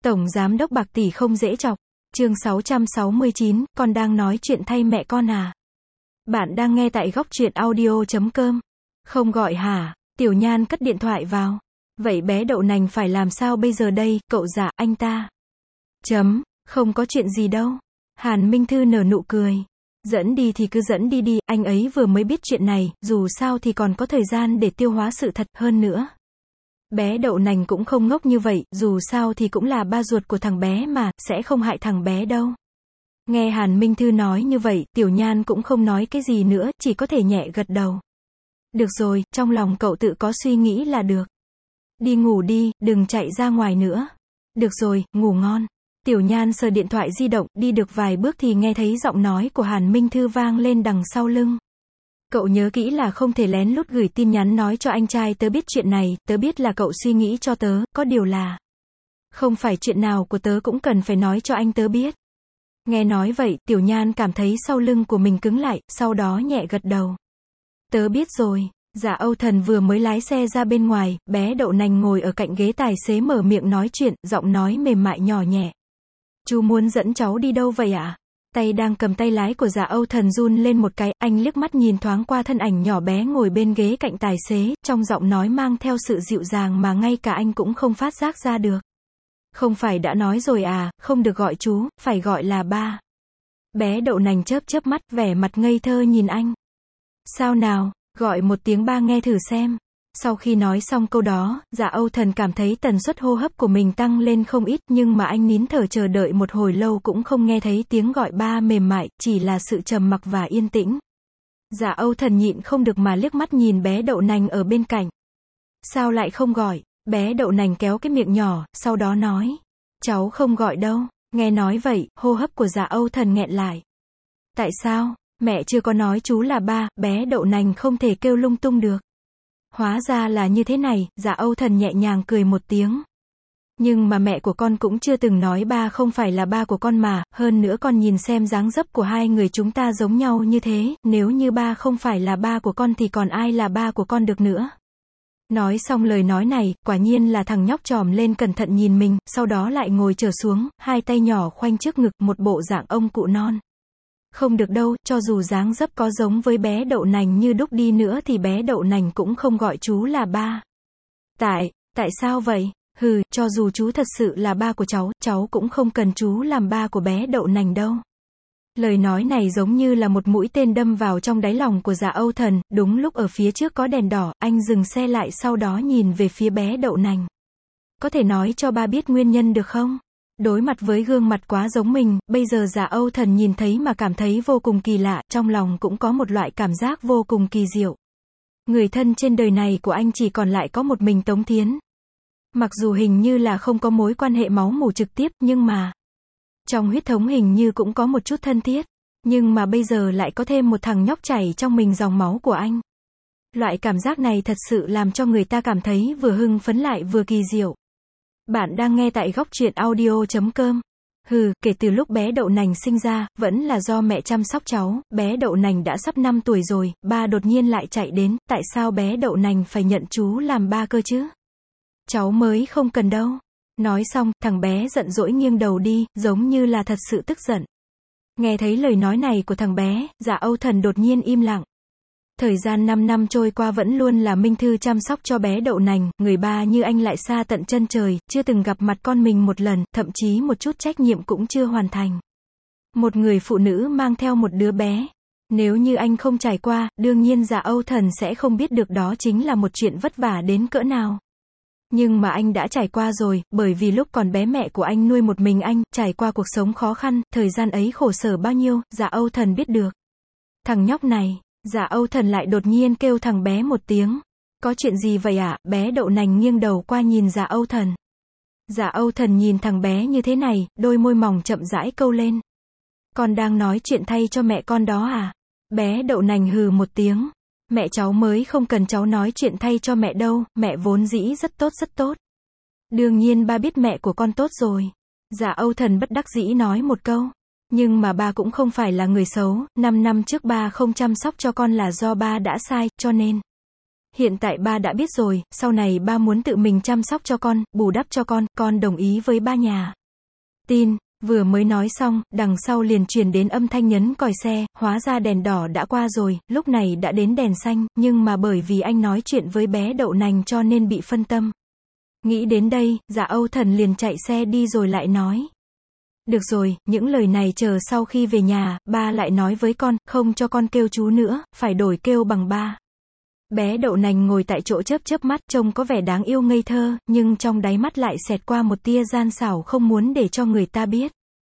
Tổng giám đốc bạc tỷ không dễ chọc. Chương 669, con đang nói chuyện thay mẹ con à? Bạn đang nghe tại góc truyện audio.com. Không gọi hả? Tiểu Nhan cất điện thoại vào. Vậy bé đậu nành phải làm sao bây giờ đây, cậu dạ, anh ta? Không có chuyện gì đâu. Hàn Minh Thư nở nụ cười. Dẫn đi thì cứ dẫn đi đi, anh ấy vừa mới biết chuyện này, dù sao thì còn có thời gian để tiêu hóa sự thật hơn nữa. Bé đậu nành cũng không ngốc như vậy, dù sao thì cũng là ba ruột của thằng bé mà, sẽ không hại thằng bé đâu. Nghe Hàn Minh Thư nói như vậy, Tiểu Nhan cũng không nói cái gì nữa, chỉ có thể nhẹ gật đầu. Được rồi, trong lòng cậu tự có suy nghĩ là được. Đi ngủ đi, đừng chạy ra ngoài nữa. Được rồi, ngủ ngon. Tiểu Nhan sờ điện thoại di động, đi được vài bước thì nghe thấy giọng nói của Hàn Minh Thư vang lên đằng sau lưng. Cậu nhớ kỹ là không thể lén lút gửi tin nhắn nói cho anh trai tớ biết chuyện này, tớ biết là cậu suy nghĩ cho tớ, có điều là không phải chuyện nào của tớ cũng cần phải nói cho anh tớ biết. Nghe nói vậy, Tiểu Nhan cảm thấy sau lưng của mình cứng lại, sau đó nhẹ gật đầu. Tớ biết rồi. Dạ Âu Thần vừa mới lái xe ra bên ngoài, bé đậu nành ngồi ở cạnh ghế tài xế mở miệng nói chuyện, giọng nói mềm mại nhỏ nhẹ. Chú muốn dẫn cháu đi đâu vậy ạ? Tay đang cầm tay lái của Dạ Âu Thần run lên một cái, anh liếc mắt nhìn thoáng qua thân ảnh nhỏ bé ngồi bên ghế cạnh tài xế, trong giọng nói mang theo sự dịu dàng mà ngay cả anh cũng không phát giác ra được. Không phải đã nói rồi à, không được gọi chú, phải gọi là ba. Bé đậu nành chớp mắt, vẻ mặt ngây thơ nhìn anh. Sao nào, gọi một tiếng ba nghe thử xem. Sau khi nói xong câu đó, Dạ Âu Thần cảm thấy tần suất hô hấp của mình tăng lên không ít, nhưng mà anh nín thở chờ đợi một hồi lâu cũng không nghe thấy tiếng gọi ba mềm mại, chỉ là sự trầm mặc và yên tĩnh. Dạ Âu Thần nhịn không được mà liếc mắt nhìn bé đậu nành ở bên cạnh. Sao lại không gọi? Bé đậu nành kéo cái miệng nhỏ, sau đó nói. Cháu không gọi đâu. Nghe nói vậy, hô hấp của Dạ Âu Thần nghẹn lại. Tại sao? Mẹ chưa có nói chú là ba, bé đậu nành không thể kêu lung tung được. Hóa ra là như thế này, Dạ Âu Thần nhẹ nhàng cười một tiếng. Nhưng mà mẹ của con cũng chưa từng nói ba không phải là ba của con mà, hơn nữa con nhìn xem dáng dấp của hai người chúng ta giống nhau như thế, nếu như ba không phải là ba của con thì còn ai là ba của con được nữa. Nói xong lời nói này, quả nhiên là thằng nhóc trồm lên cẩn thận nhìn mình, sau đó lại ngồi trở xuống, hai tay nhỏ khoanh trước ngực, một bộ dạng ông cụ non. Không được đâu, cho dù dáng dấp có giống với bé đậu nành như đúc đi nữa thì bé đậu nành cũng không gọi chú là ba. Tại sao vậy? Cho dù chú thật sự là ba của cháu cũng không cần chú làm ba của bé đậu nành đâu. Lời nói này giống như là một mũi tên đâm vào trong đáy lòng của Dạ Âu Thần, đúng lúc ở phía trước có đèn đỏ, anh dừng xe lại sau đó nhìn về phía bé đậu nành. Có thể nói cho ba biết nguyên nhân được không? Đối mặt với gương mặt quá giống mình, bây giờ Dạ Âu Thần nhìn thấy mà cảm thấy vô cùng kỳ lạ, trong lòng cũng có một loại cảm giác vô cùng kỳ diệu. Người thân trên đời này của anh chỉ còn lại có một mình Tống Thiến. Mặc dù hình như là không có mối quan hệ máu mủ trực tiếp, nhưng mà trong huyết thống hình như cũng có một chút thân thiết. Nhưng mà bây giờ lại có thêm một thằng nhóc chảy trong mình dòng máu của anh. Loại cảm giác này thật sự làm cho người ta cảm thấy vừa hưng phấn lại vừa kỳ diệu. Bạn đang nghe tại góc truyện audio.com. Kể từ lúc bé đậu nành sinh ra, vẫn là do mẹ chăm sóc cháu, bé đậu nành đã sắp 5 tuổi rồi, ba đột nhiên lại chạy đến, tại sao bé đậu nành phải nhận chú làm ba cơ chứ? Cháu mới không cần đâu. Nói xong, thằng bé giận dỗi nghiêng đầu đi, giống như là thật sự tức giận. Nghe thấy lời nói này của thằng bé, Dạ Âu Thần đột nhiên im lặng. Thời gian 5 năm trôi qua vẫn luôn là Minh Thư chăm sóc cho bé đậu nành, người ba như anh lại xa tận chân trời, chưa từng gặp mặt con mình một lần, thậm chí một chút trách nhiệm cũng chưa hoàn thành. Một người phụ nữ mang theo một đứa bé. Nếu như anh không trải qua, đương nhiên Dạ Âu Thần sẽ không biết được đó chính là một chuyện vất vả đến cỡ nào. Nhưng mà anh đã trải qua rồi, bởi vì lúc còn bé mẹ của anh nuôi một mình anh, trải qua cuộc sống khó khăn, thời gian ấy khổ sở bao nhiêu, Dạ Âu Thần biết được. Thằng nhóc này, Dạ Âu Thần lại đột nhiên kêu thằng bé một tiếng. Có chuyện gì vậy ạ? Bé đậu nành nghiêng đầu qua nhìn Dạ Âu Thần. Dạ Âu Thần nhìn thằng bé như thế này, đôi môi mỏng chậm rãi câu lên. Con đang nói chuyện thay cho mẹ con đó à? Bé đậu nành hừ một tiếng. Mẹ cháu mới không cần cháu nói chuyện thay cho mẹ đâu, mẹ vốn dĩ rất tốt rất tốt. Đương nhiên ba biết mẹ của con tốt rồi. Dạ Âu Thần bất đắc dĩ nói một câu. Nhưng mà ba cũng không phải là người xấu, 5 năm trước ba không chăm sóc cho con là do ba đã sai, cho nên hiện tại ba đã biết rồi, sau này ba muốn tự mình chăm sóc cho con, bù đắp cho con đồng ý với ba nhà. Tin, vừa mới nói xong, đằng sau liền truyền đến âm thanh nhấn còi xe, hóa ra đèn đỏ đã qua rồi, lúc này đã đến đèn xanh, nhưng mà bởi vì anh nói chuyện với bé đậu nành cho nên bị phân tâm. Nghĩ đến đây, Dạ Âu Thần liền chạy xe đi rồi lại nói. Được rồi, những lời này chờ sau khi về nhà, ba lại nói với con, không cho con kêu chú nữa, phải đổi kêu bằng ba. Bé đậu nành ngồi tại chỗ chớp chớp mắt, trông có vẻ đáng yêu ngây thơ, nhưng trong đáy mắt lại xẹt qua một tia gian xảo không muốn để cho người ta biết.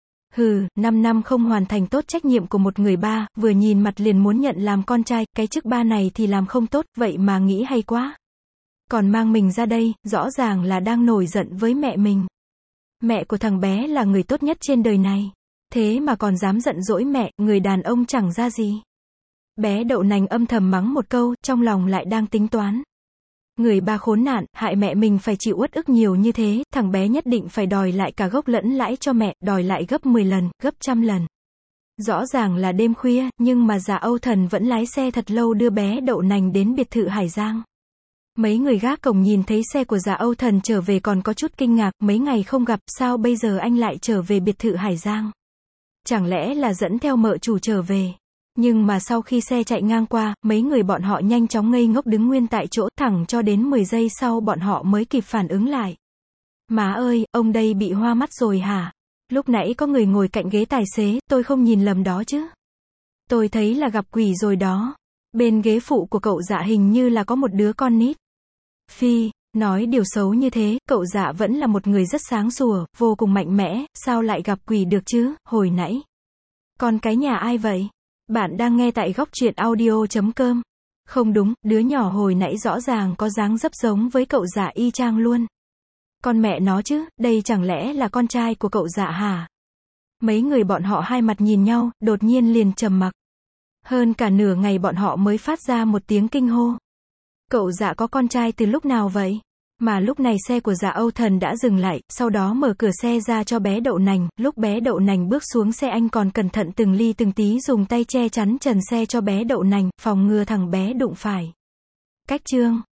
5 năm không hoàn thành tốt trách nhiệm của một người ba, vừa nhìn mặt liền muốn nhận làm con trai, cái chức ba này thì làm không tốt, vậy mà nghĩ hay quá. Còn mang mình ra đây, rõ ràng là đang nổi giận với mẹ mình. Mẹ của thằng bé là người tốt nhất trên đời này. Thế mà còn dám giận dỗi mẹ, người đàn ông chẳng ra gì. Bé đậu nành âm thầm mắng một câu, trong lòng lại đang tính toán. Người ba khốn nạn, hại mẹ mình phải chịu uất ức nhiều như thế, thằng bé nhất định phải đòi lại cả gốc lẫn lãi cho mẹ, đòi lại gấp 10 lần, gấp trăm lần. Rõ ràng là đêm khuya, nhưng mà Dạ Âu Thần vẫn lái xe thật lâu đưa bé đậu nành đến biệt thự Hải Giang. Mấy người gác cổng nhìn thấy xe của Dạ Âu Thần trở về còn có chút kinh ngạc, mấy ngày không gặp, sao bây giờ anh lại trở về biệt thự Hải Giang? Chẳng lẽ là dẫn theo mợ chủ trở về? Nhưng mà sau khi xe chạy ngang qua, mấy người bọn họ nhanh chóng ngây ngốc đứng nguyên tại chỗ, thẳng cho đến 10 giây sau bọn họ mới kịp phản ứng lại. Má ơi, ông đây bị hoa mắt rồi hả? Lúc nãy có người ngồi cạnh ghế tài xế, tôi không nhìn lầm đó chứ? Tôi thấy là gặp quỷ rồi đó. Bên ghế phụ của cậu Dạ hình như là có một đứa con nít. Phi, nói điều xấu như thế, cậu Dạ vẫn là một người rất sáng sủa, vô cùng mạnh mẽ, sao lại gặp quỷ được chứ, hồi nãy. Con cái nhà ai vậy? Bạn đang nghe tại góc truyện audio.com. Không đúng, đứa nhỏ hồi nãy rõ ràng có dáng dấp giống với cậu Dạ y chang luôn. Con mẹ nó chứ, đây chẳng lẽ là con trai của cậu Dạ hả? Mấy người bọn họ hai mặt nhìn nhau, đột nhiên liền trầm mặc. Hơn cả nửa ngày bọn họ mới phát ra một tiếng kinh hô. Cậu Dạ có con trai từ lúc nào vậy? Mà lúc này xe của Dạ Âu Thần đã dừng lại, sau đó mở cửa xe ra cho bé đậu nành, lúc bé đậu nành bước xuống xe anh còn cẩn thận từng ly từng tí dùng tay che chắn trần xe cho bé đậu nành, phòng ngừa thằng bé đụng phải. Cách chương